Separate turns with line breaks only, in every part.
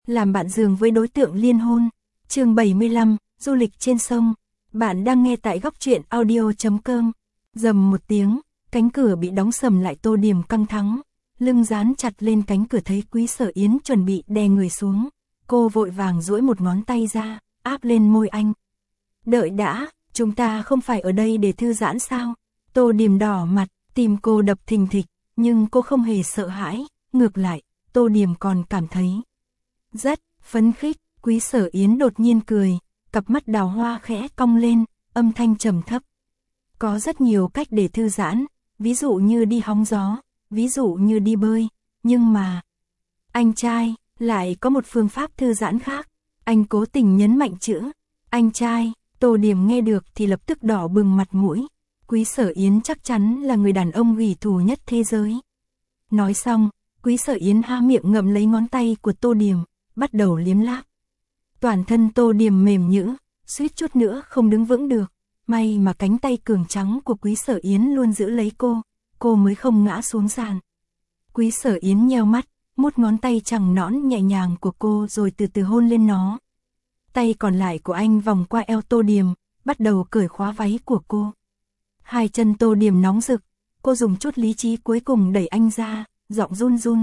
làm bạn giường với đối tượng liên hôn. Chương 75, du lịch trên sông. Bạn đang nghe tại góc truyện audio.com. Rầm một tiếng, cánh cửa bị đóng sầm lại. Tô Điểm căng thẳng, lưng dán chặt lên cánh cửa, thấy Quý Sở Yến chuẩn bị đè người xuống. Cô vội vàng duỗi một ngón tay ra, áp lên môi anh. Đợi đã, chúng ta không phải ở đây để thư giãn sao? Tô Điểm đỏ mặt, tim cô đập thình thịch, nhưng cô không hề sợ hãi, ngược lại, Tô Điểm còn cảm thấy rất phấn khích. Quý Sở Yến đột nhiên cười, cặp mắt đào hoa khẽ cong lên, âm thanh trầm thấp. Có rất nhiều cách để thư giãn, ví dụ như đi hóng gió, ví dụ như đi bơi, nhưng mà anh trai lại có một phương pháp thư giãn khác. Anh cố tình nhấn mạnh chữ anh trai. Tô Điểm nghe được thì lập tức đỏ bừng mặt mũi. Quý Sở Yến chắc chắn là người đàn ông ủy thù nhất thế giới. Nói xong, Quý Sở Yến há miệng ngậm lấy ngón tay của Tô Điểm, bắt đầu liếm láp. Toàn thân Tô Điểm mềm nhũn, suýt chút nữa không đứng vững được. May mà cánh tay cường trắng của Quý Sở Yến luôn giữ lấy cô mới không ngã xuống sàn. Quý Sở Yến nheo mắt, mút ngón tay trắng nõn nhẹ nhàng của cô rồi từ từ hôn lên nó. Tay còn lại của anh vòng qua eo Tô Điểm, bắt đầu cởi khóa váy của cô. Hai chân Tô Điểm nóng rực, cô dùng chút lý trí cuối cùng đẩy anh ra, giọng run run.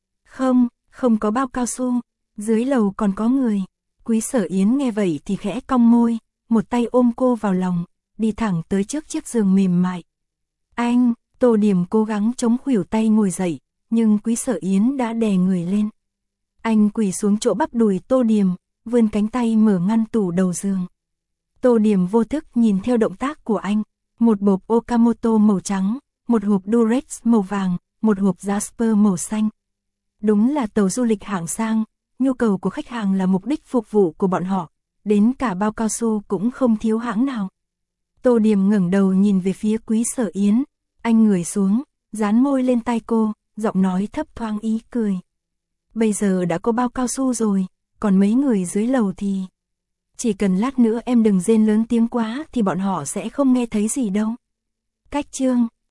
Không có bao cao su, dưới lầu còn có người. Quý Sở Yến nghe vậy thì khẽ cong môi, một tay ôm cô vào lòng, đi thẳng tới trước chiếc giường mềm mại. Anh, Tô Điểm cố gắng chống khuỷu tay ngồi dậy, nhưng Quý Sở Yến đã đè người lên. Anh quỳ xuống chỗ bắp đùi Tô Điểm, vươn cánh tay mở ngăn tủ đầu giường. Tô Điểm vô thức nhìn theo động tác của anh, một hộp Okamoto màu trắng, một hộp Durex màu vàng, một hộp Jasper màu xanh. Đúng là tàu du lịch hạng sang, nhu cầu của khách hàng là mục đích phục vụ của bọn họ, đến cả bao cao su cũng không thiếu hãng nào. Tô Điểm ngẩng đầu nhìn về phía Quý Sở Yến, anh ngồi xuống, dán môi lên tai cô, giọng nói thấp thoáng ý cười. Bây giờ đã có bao cao su rồi, còn mấy người dưới lầu thì chỉ cần lát nữa em đừng rên lớn tiếng quá thì bọn họ sẽ không nghe thấy gì đâu. Cách chương